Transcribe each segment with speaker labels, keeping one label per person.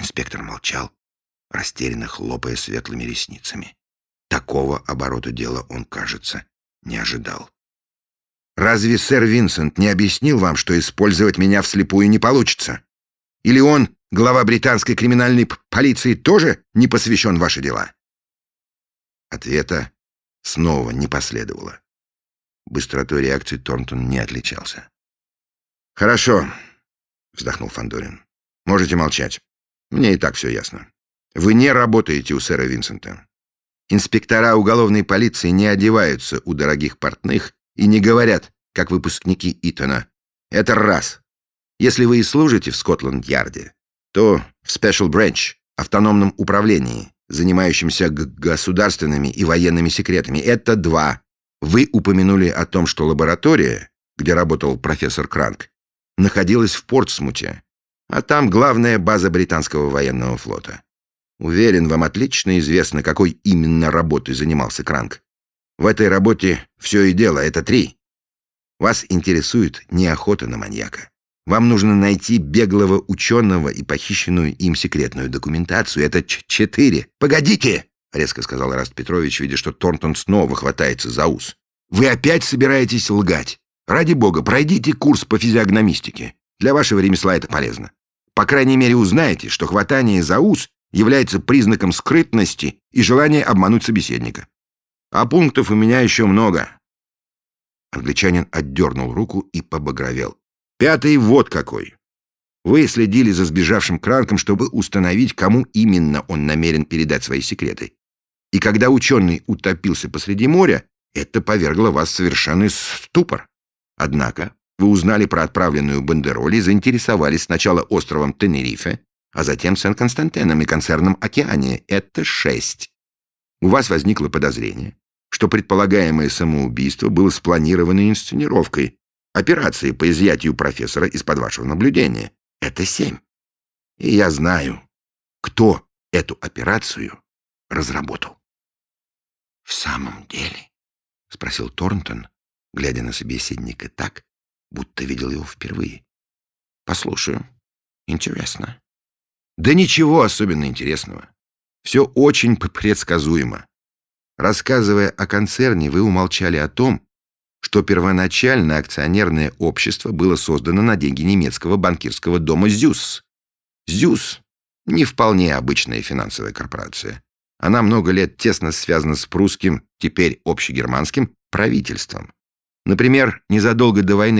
Speaker 1: Инспектор молчал, растерянно хлопая светлыми ресницами. Такого оборота дела он, кажется, не ожидал. «Разве сэр Винсент не объяснил вам, что использовать меня вслепую не получится? Или он, глава британской криминальной полиции, тоже не посвящен в ваши дела?» Ответа снова не последовало. Быстротой реакции Торнтон не отличался. «Хорошо», — вздохнул Фандорин. «Можете молчать. Мне и так все ясно. Вы не работаете у сэра Винсента. Инспектора уголовной полиции не одеваются у дорогих портных и не говорят, как выпускники Итона. Это раз. Если вы и служите в Скотланд-Ярде, то в Special Branch, автономном управлении, занимающемся государственными и военными секретами. Это два. Вы упомянули о том, что лаборатория, где работал профессор Кранк, находилась в Портсмуте, а там главная база британского военного флота. Уверен, вам отлично известно, какой именно работой занимался Кранк. В этой работе все и дело, это три. Вас интересует не охота на маньяка. Вам нужно найти беглого ученого и похищенную им секретную документацию. Это четыре. «Погодите!» — резко сказал Эраст Петрович, видя, что Торнтон снова хватается за ус. «Вы опять собираетесь лгать? Ради бога, пройдите курс по физиогномистике. Для вашего ремесла это полезно. По крайней мере, узнаете, что хватание за ус является признаком скрытности и желания обмануть собеседника. А пунктов у меня еще много». Англичанин отдернул руку и побагровел. «Пятый вот какой. Вы следили за сбежавшим Кранком, чтобы установить, кому именно он намерен передать свои секреты. И когда ученый утопился посреди моря, это повергло вас в совершенный ступор. Однако вы узнали про отправленную бандероль и заинтересовались сначала островом Тенерифе, а затем Сен-Константином и концерном «Океания». Это 6. У вас возникло подозрение, что предполагаемое самоубийство было спланированной инсценировкой, операцией по изъятию профессора из-под вашего наблюдения. Это 7. И я знаю, кто эту операцию разработал. «В самом деле?» — спросил Торнтон, глядя на собеседника так, будто видел его впервые. «Послушаю. Интересно». «Да ничего особенно интересного. Все очень предсказуемо. Рассказывая о концерне, вы умолчали о том, что первоначально акционерное общество было создано на деньги немецкого банкирского дома «Зюсс». «Зюсс» — не вполне обычная финансовая корпорация. Она много лет тесно связана с прусским, теперь общегерманским, правительством. Например, незадолго до войны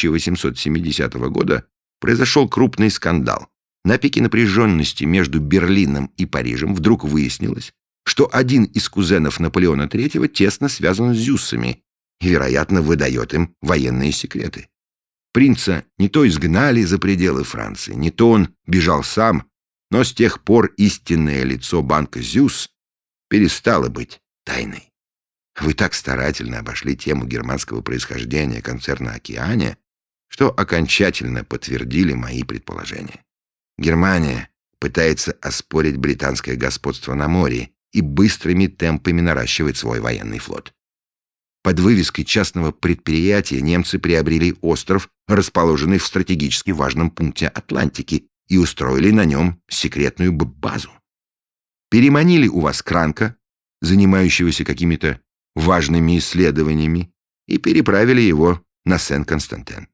Speaker 1: 1870 года произошел крупный скандал. На пике напряженности между Берлином и Парижем вдруг выяснилось, что один из кузенов Наполеона III тесно связан с зюссами и, вероятно, выдает им военные секреты. Принца не то изгнали за пределы Франции, не то он бежал сам, но с тех пор истинное лицо банка «Зюсс» перестало быть тайной. Вы так старательно обошли тему германского происхождения концерна «Океания», что окончательно подтвердили мои предположения. Германия пытается оспорить британское господство на море и быстрыми темпами наращивает свой военный флот. Под вывеской частного предприятия немцы приобрели остров, расположенный в стратегически важном пункте Атлантики, и устроили на нем секретную базу. Переманили у вас Кранка, занимающегося какими-то важными исследованиями, и переправили его на Сен-Константин.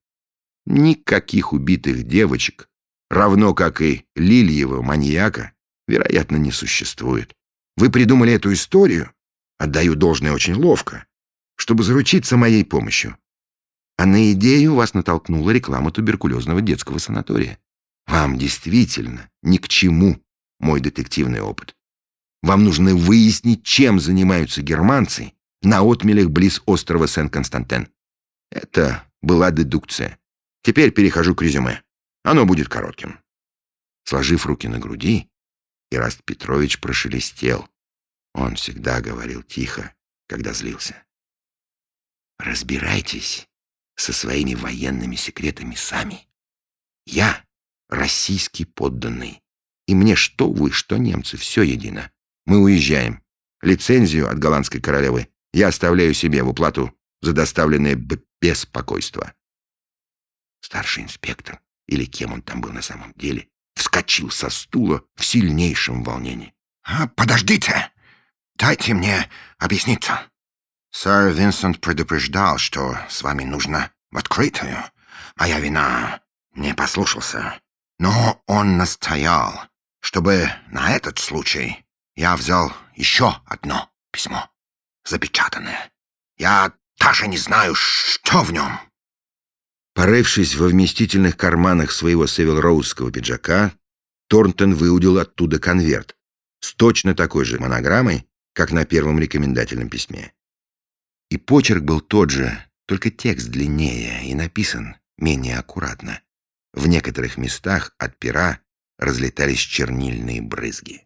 Speaker 1: Никаких убитых девочек, равно как и Лильева маньяка, вероятно, не существует. Вы придумали эту историю, отдаю должное, очень ловко, чтобы заручиться моей помощью. А на идею вас натолкнула реклама туберкулезного детского санатория. Вам действительно ни к чему мой детективный опыт. Вам нужно выяснить, чем занимаются германцы на отмелях близ острова Сен-Константин. Это была дедукция. Теперь перехожу к резюме. Оно будет коротким. Сложив руки на груди, Эраст Петрович прошелестел. Он всегда говорил тихо, когда злился. Разбирайтесь со своими военными секретами сами. Я российский подданный, и мне что вы, что немцы, все едино. Мы уезжаем. Лицензию от голландской королевы я оставляю себе в уплату за доставленное беспокойство. Старший инспектор, или кем он там был на самом деле, вскочил со стула в сильнейшем волнении.
Speaker 2: «Подождите! Дайте мне объясниться. Сэр Винсент предупреждал, что с вами нужно в открытую. Моя вина, не послушался. Но он настоял, чтобы на этот случай я взял еще одно письмо, запечатанное. Я даже не знаю, что в нем».
Speaker 1: Порывшись во вместительных карманах своего севилроузского пиджака, Торнтон выудил оттуда конверт с точно такой же монограммой, как на первом рекомендательном письме. И почерк был тот же, только текст длиннее и написан менее аккуратно. В некоторых местах от пера разлетались чернильные брызги.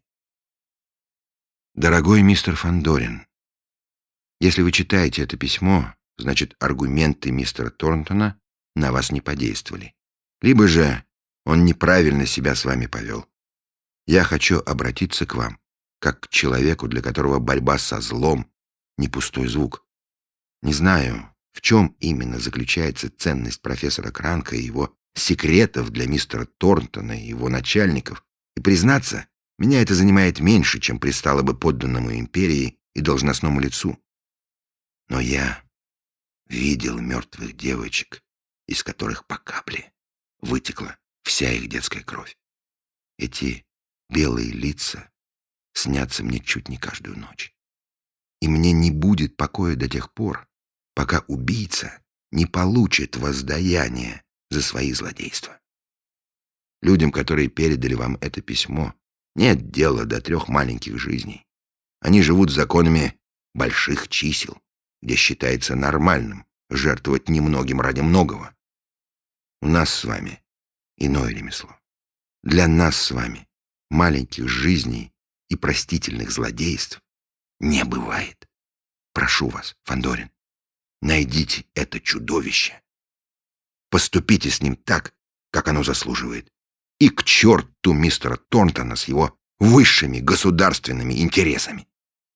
Speaker 1: «Дорогой мистер Фандорин, если вы читаете это письмо, значит, аргументы мистера Торнтона на вас не подействовали. Либо же он неправильно себя с вами повел. Я хочу обратиться к вам, как к человеку, для которого борьба со злом — не пустой звук. Не знаю, в чем именно заключается ценность профессора Кранка и его секретов для мистера Торнтона и его начальников, и, признаться, меня это занимает меньше, чем пристало бы подданному империи и должностному лицу. Но я видел мертвых девочек, из которых по капле вытекла вся их детская кровь. Эти белые лица снятся мне чуть не каждую ночь. И мне не будет покоя до тех пор, пока убийца не получит воздаяние за свои злодейства. Людям, которые передали вам это письмо, нет дела до 3 маленьких жизней. Они живут законами больших чисел, где считается нормальным жертвовать немногим ради многого. У нас с вами иное ремесло. Для нас с вами маленьких жизней и простительных злодейств не бывает. Прошу вас, Фандорин, найдите это чудовище. Поступите с ним так, как оно заслуживает. И к черту мистера Торнтона с его высшими государственными интересами.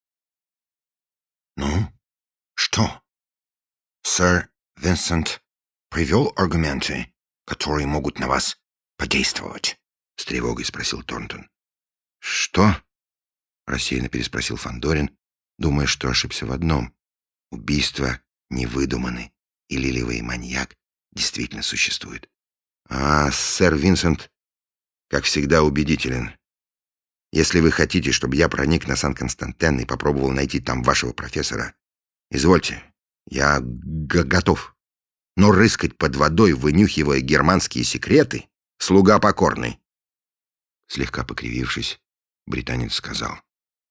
Speaker 2: «Ну, что? Сэр Винсент привел аргументы, которые могут на вас подействовать?» —
Speaker 1: с тревогой спросил Торнтон. «Что?» — рассеянно переспросил Фандорин, думая, что ошибся в одном. Убийства не выдуманы, и лилевый маньяк действительно существует. А сэр Винсент, как всегда, убедителен. Если вы хотите, чтобы я проник на Сан-Константен и попробовал найти там вашего профессора, извольте, я готов. Но рыскать под водой, вынюхивая германские секреты, слуга покорный. Слегка покривившись, британец сказал: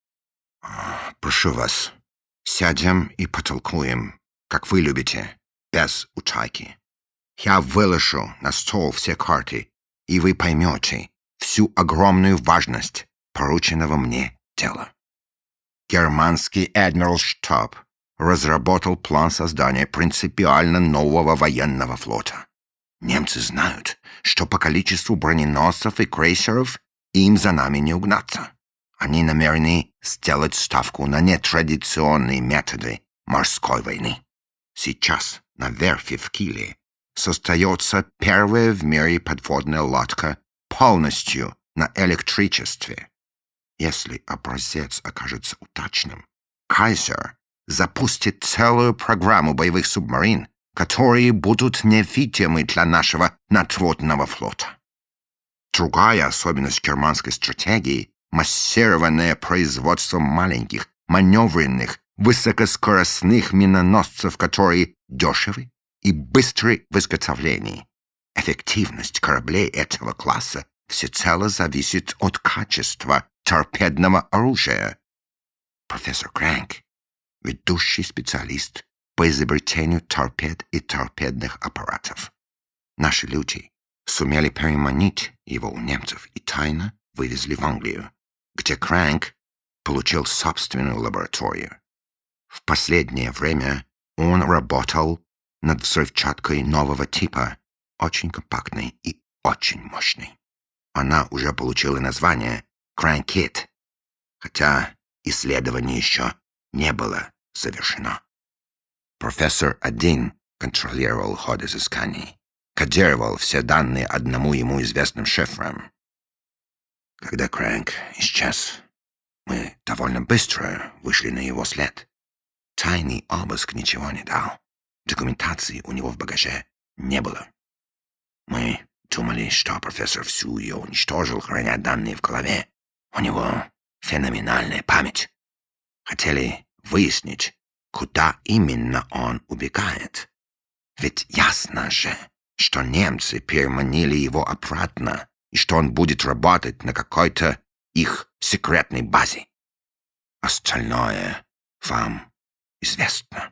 Speaker 2: «Прошу вас, сядем и потолкуем, как вы любите, без утайки. Я выложу на стол все карты, и вы поймете всю огромную важность порученного мне дела. Германский адмиралштаб разработал план создания принципиально нового военного флота. Немцы знают, что по количеству броненосцев и крейсеров им за нами не угнаться. Они намерены сделать ставку на нетрадиционные методы морской войны. Сейчас на верфи в Киле создается первая в мире подводная лодка полностью на электричестве. Если образец окажется удачным, Кайзер запустит целую программу боевых субмарин, которые будут невидимы для нашего надводного флота. Другая особенность германской стратегии — массированное производство маленьких, маневренных, высокоскоростных миноносцев, которые дешевы и быстры в изготовлении. Эффективность кораблей этого класса всецело зависит от качества торпедного оружия. Профессор Кранк — ведущий специалист по изобретению торпед и торпедных аппаратов. Наши люди сумели переманить его у немцев и тайно вывезли в Англию, где Кранк получил собственную лабораторию. В последнее время он работал над взрывчаткой нового типа, очень компактной и очень мощной. Она уже получила название «Кранкит», хотя исследование еще не было завершено. Профессор один контролировал ход изысканий, кодировал все данные одному ему известным шифром. Когда Крэнк исчез, мы довольно быстро вышли на его след. Тайный обыск ничего не дал. Документации у него в багаже не было. Мы думали, что профессор всю ее уничтожил, храня данные в голове. У него феноменальная память. Хотели выяснить, куда именно он убегает. Ведь ясно же, что немцы переманили его обратно, и что он будет работать на какой-то их секретной базе. Остальное вам известно.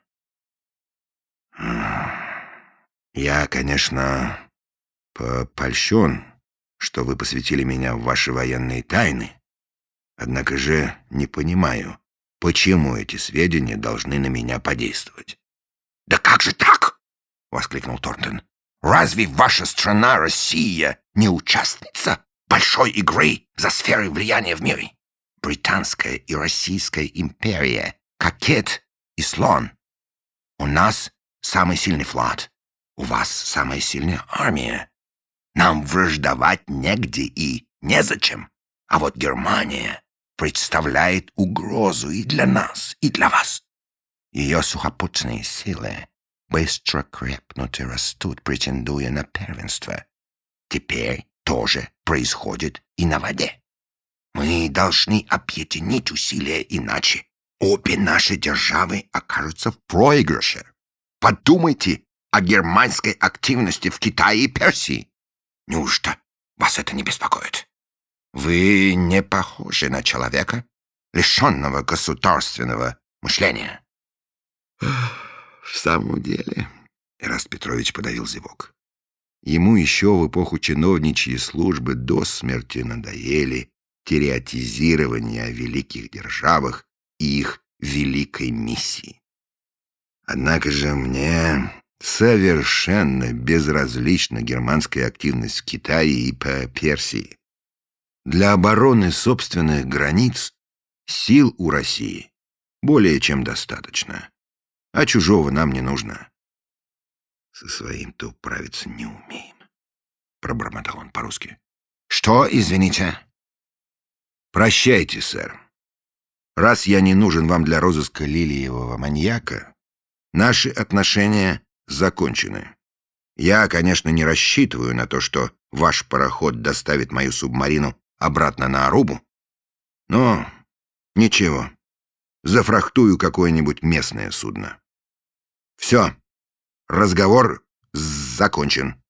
Speaker 1: Я, конечно, польщен, что вы посвятили меня в ваши военные тайны, однако же не понимаю, почему эти сведения должны на меня подействовать.
Speaker 2: «Да как же так?» — воскликнул Торнтон. «Разве ваша страна, Россия, не участница большой игры за сферой влияния в мире? Британская и Российская империя, как кит и слон. У нас самый сильный флот, у вас самая сильная армия. Нам враждовать негде и незачем. А вот Германия представляет угрозу и для нас, и для вас. Ее сухопутные силы быстро крепнут и растут, претендуя на первенство. Теперь тоже происходит и на воде. Мы должны объединить усилия, иначе обе наши державы окажутся в проигрыше. Подумайте о германской активности в Китае и Персии. Неужто вас это не беспокоит? Вы не похожи на человека, лишенного государственного мышления.
Speaker 1: В самом деле, Эраст Петрович подавил зевок. Ему еще в эпоху чиновничьей службы до смерти надоели теоретизирование о великих державах и их великой миссии. Однако же мне совершенно безразлична германская активность в Китае и по Персии. Для обороны собственных границ сил у России более чем достаточно, а чужого нам не нужно. Со своим-то управиться не умеем, — пробормотал он по-русски.
Speaker 2: Что, извините?
Speaker 1: Прощайте, сэр. Раз я не нужен вам для розыска лилиевого маньяка, наши отношения закончены. Я, конечно, не рассчитываю на то, что ваш пароход доставит мою субмарину обратно на Арубу, но ничего, зафрахтую какое-нибудь местное судно. Все, разговор закончен.